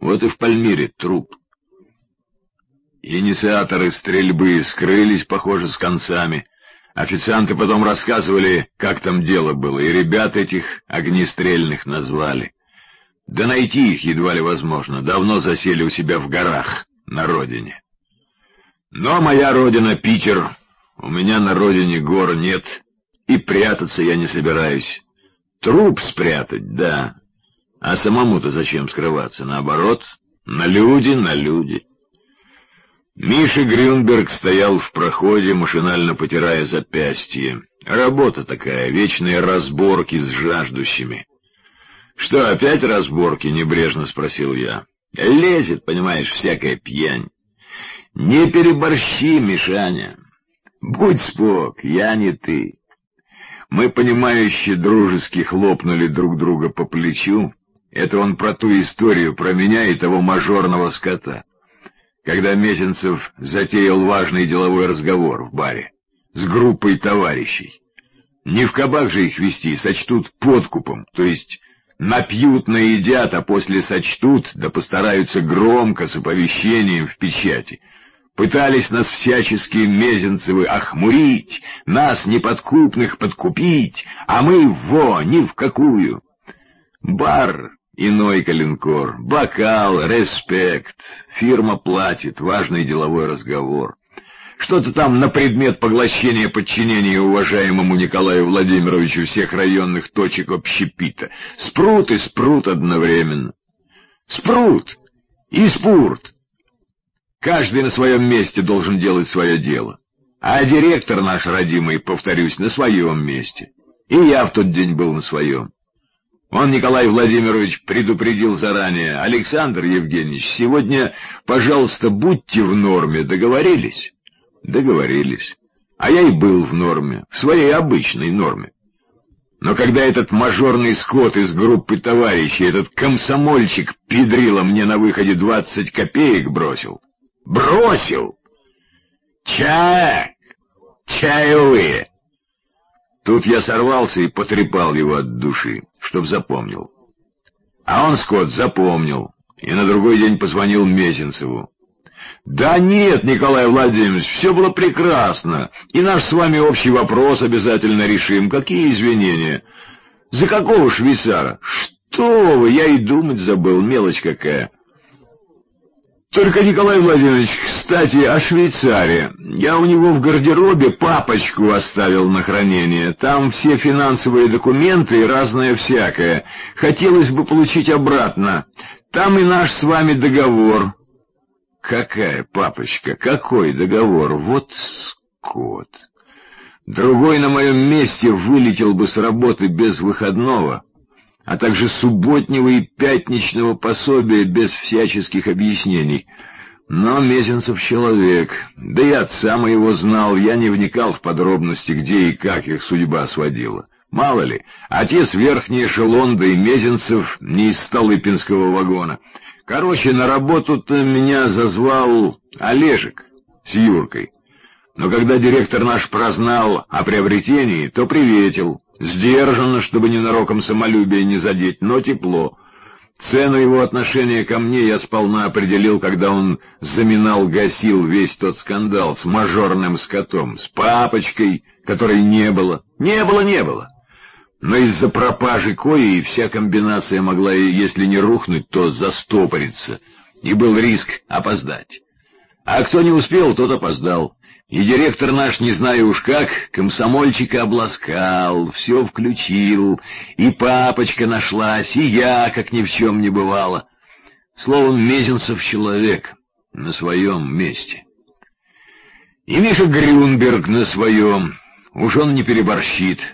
Вот и в Пальмире труп. Инициаторы стрельбы скрылись, похоже, с концами. Официанты потом рассказывали, как там дело было, и ребят этих огнестрельных назвали. Да найти их едва ли возможно, давно засели у себя в горах, на родине. Но моя родина — Питер, у меня на родине гор нет, и прятаться я не собираюсь. Труп спрятать, да, а самому-то зачем скрываться, наоборот, на люди. Миша Грюнберг стоял в проходе, машинально потирая запястье. Работа такая, вечные разборки с жаждущими. — Что, опять разборки? — небрежно спросил я. — Лезет, понимаешь, всякая пьянь. — Не переборщи, Мишаня. Будь спок, я не ты. Мы, понимающе, дружески хлопнули друг друга по плечу. Это он про ту историю, про меня и того мажорного скота. Когда Мезенцев затеял важный деловой разговор в баре с группой товарищей. Не в кабак же их вести, сочтут подкупом, то есть напьют, наедят, а после сочтут, да постараются громко с оповещением в печати. Пытались нас всячески Мезенцевы охмурить, нас неподкупных подкупить, а мы ни в какую. Бар, иной калинкор, бокал, респект, фирма платит, важный деловой разговор. Что-то там на предмет поглощения подчинения уважаемому Николаю Владимировичу всех районных точек общепита. Спрут и спрут одновременно. Спрут и спурт. Каждый на своем месте должен делать свое дело. А директор наш родимый, повторюсь, на своем месте. И я в тот день был на своем. Он, Николай Владимирович, предупредил заранее: Александр Евгеньевич, сегодня, пожалуйста, будьте в норме. Договорились? Договорились. А я и был в норме, в своей обычной норме. Но когда этот мажорный скот из группы товарищей, этот комсомольчик педрила мне на выходе 20 копеек бросил. Бросил! Чаевые! Тут я сорвался и потрепал его от души, чтоб запомнил. А он, скот, запомнил, и на другой день позвонил Мезенцеву. Да нет, Николай Владимирович, все было прекрасно, и наш с вами общий вопрос обязательно решим. Какие извинения? За какого швейцара? Что вы, я и думать забыл, мелочь какая. Только, Николай Владимирович, кстати, о швейцаре. Я у него в гардеробе папочку оставил на хранение. Там все финансовые документы и разное всякое. Хотелось бы получить обратно. Там и наш с вами договор. Какая папочка? Какой договор? Вот скот. Другой на моем месте вылетел бы с работы без выходного, а также субботнего и пятничного пособия без всяческих объяснений. Но Мезенцев человек, да и отца моего знал, я не вникал в подробности, где и как их судьба сводила. Мало ли, отец верхний эшелон, да и Мезенцев не из Столыпинского вагона. Короче, на работу-то меня зазвал Олежек с Юркой. Но когда директор наш прознал о приобретении, то приветил. Сдержанно, чтобы ненароком самолюбие не задеть, но тепло. Цену его отношения ко мне я сполна определил, когда он заминал-гасил весь тот скандал с мажорным скотом, с папочкой, которой не было. Не было. Но из-за пропажи кои вся комбинация могла, если не рухнуть, то застопориться, и был риск опоздать. А кто не успел, тот опоздал. И директор наш, не знаю уж как, комсомольчика обласкал, все включил, и папочка нашлась, и я, как ни в чем не бывало. Словом, Мезенцев человек на своем месте. И Миша Грюнберг на своем, уж он не переборщит.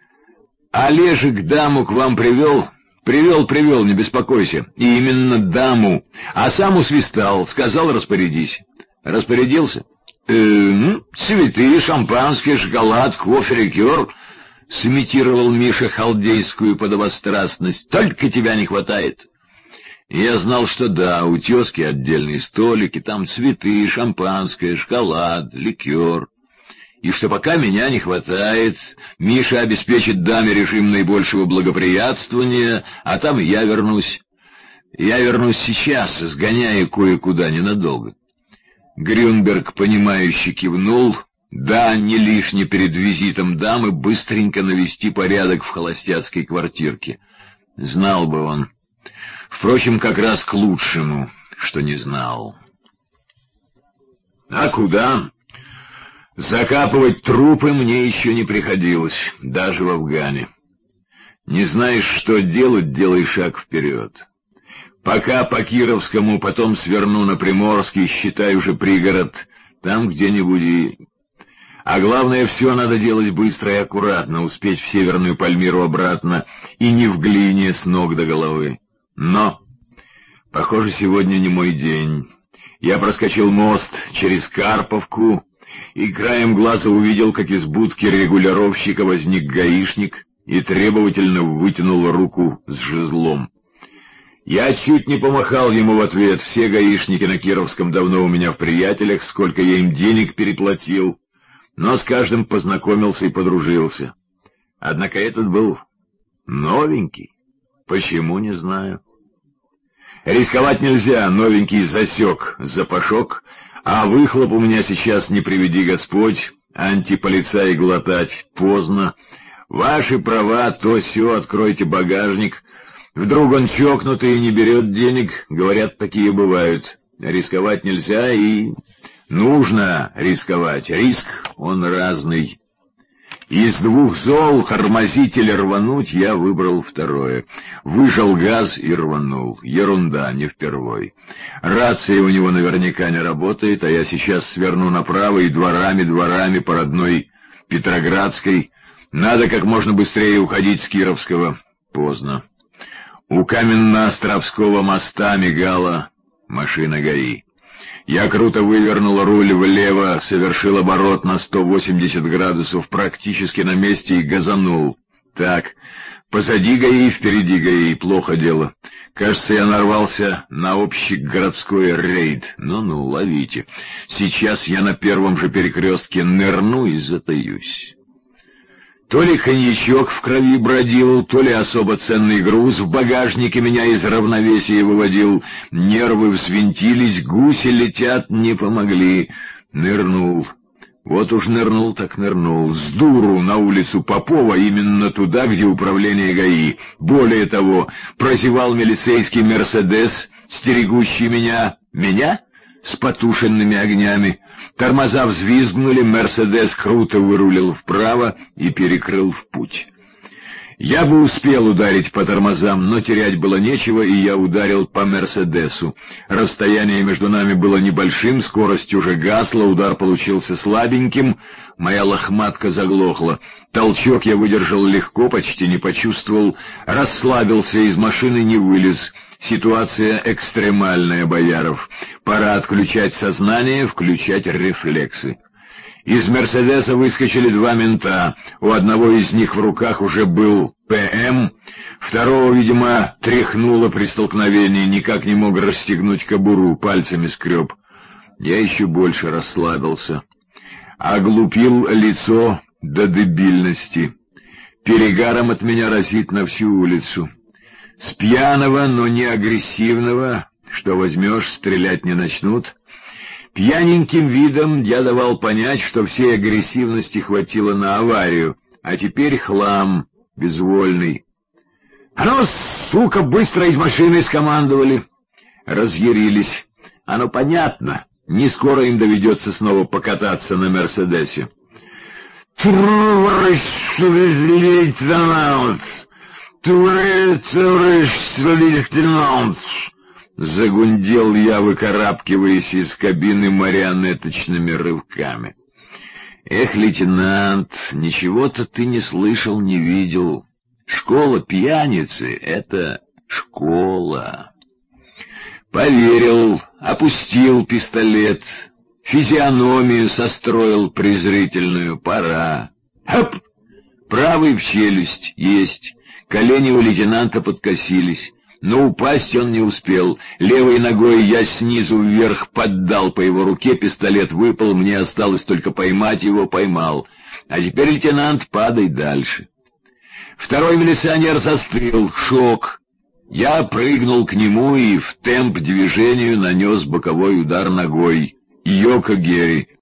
Олежек даму к вам привел? Привел, не беспокойся. И именно даму. А сам усвистал, сказал: распорядись. Распорядился? Цветы, шампанское, шоколад, кофе, ликер. Сымитировал Миша халдейскую подобострастность. Только тебя не хватает. Я знал, что да, у тезки отдельные столики, там цветы, шампанское, шоколад, ликер. И что пока меня не хватает, Миша обеспечит даме режим наибольшего благоприятствования, а там и я вернусь. Я вернусь сейчас, сгоняю кое-куда ненадолго. Грюнберг, понимающе кивнул. Да, не лишне перед визитом дамы быстренько навести порядок в холостяцкой квартирке. Знал бы он. Впрочем, как раз к лучшему, что не знал. А куда? Закапывать трупы мне еще не приходилось, даже в Афгане. Не знаешь, что делать, делай шаг вперед. Пока по Кировскому, потом сверну на Приморский, считай уже пригород, там где-нибудь и... А главное, все надо делать быстро и аккуратно, успеть в Северную Пальмиру обратно, и не в глине с ног до головы. Но, похоже, сегодня не мой день. Я проскочил мост через Карповку и краем глаза увидел, как из будки регулировщика возник гаишник и требовательно вытянул руку с жезлом. Я чуть не помахал ему в ответ. Все гаишники на Кировском давно у меня в приятелях, сколько я им денег переплатил, но с каждым познакомился и подружился. Однако этот был новенький. Почему, не знаю. Рисковать нельзя, новенький засек запашок, а выхлоп у меня сейчас, не приведи Господь, антиполицай глотать поздно. Ваши права, то сё, откройте багажник. Вдруг он чокнутый и не берет денег, говорят, такие бывают. Рисковать нельзя и нужно рисковать. Риск, он разный. Из двух зол, тормозить или рвануть, я выбрал второе. Выжал газ и рванул. Ерунда, не впервой. Рация у него наверняка не работает, а я сейчас сверну направо и дворами по родной Петроградской. Надо как можно быстрее уходить с Кировского. Поздно. У Каменно-Островского моста мигала машина ГАИ. Я круто вывернул руль влево, совершил оборот на 180 градусов практически на месте и газанул. Так, позади ГАИ, впереди ГАИ, плохо дело. Кажется, я нарвался на общегородской рейд. Ну-ну, ловите. Сейчас я на первом же перекрестке нырну и затаюсь. То ли коньячок в крови бродил, то ли особо ценный груз в багажнике меня из равновесия выводил. Нервы взвинтились, гуси летят, не помогли. Нырнул. Вот уж нырнул так нырнул. С дуру на улицу Попова, именно туда, где управление ГАИ. Более того, прозевал милицейский «Мерседес», стерегущий меня. Меня? С потушенными огнями. Тормоза взвизгнули, «Мерседес» круто вырулил вправо и перекрыл в путь. Я бы успел ударить по тормозам, но терять было нечего, и я ударил по «Мерседесу». Расстояние между нами было небольшим, скорость уже гасла, удар получился слабеньким, моя лохматка заглохла. Толчок я выдержал легко, почти не почувствовал, расслабился, из машины не вылез. Ситуация экстремальная, Бояров. Пора отключать сознание, включать рефлексы. Из «Мерседеса» выскочили два мента. У одного из них в руках уже был ПМ, второго, видимо, тряхнуло при столкновении, никак не мог расстегнуть кобуру, пальцами скреб. Я еще больше расслабился. Оглупил лицо до дебильности. Перегаром от меня разит на всю улицу. С пьяного, но не агрессивного, что возьмешь, стрелять не начнут. Пьяненьким видом я давал понять, что всей агрессивности хватило на аварию, а теперь хлам, безвольный. «А ну, сука, быстро из машины!» — скомандовали. Разъярились. Оно понятно, не скоро им доведется снова покататься на «Мерседесе». «Товарищ лейтенант! Товарищ лейтенант!» Загундел я, выкарабкиваясь из кабины марионеточными рывками. «Эх, лейтенант, ничего-то ты не слышал, не видел. Школа пьяницы — это школа». Поверил, опустил пистолет, физиономию состроил презрительную. Пора. Хоп! Правый в челюсть есть. Колени у лейтенанта подкосились. Но упасть он не успел. Левой ногой я снизу вверх поддал по его руке, пистолет выпал, мне осталось только поймать его, поймал. А теперь, лейтенант, падай дальше. Второй милиционер застыл, шок. Я прыгнул к нему и в темп движению нанес боковой удар ногой. Йоко Герри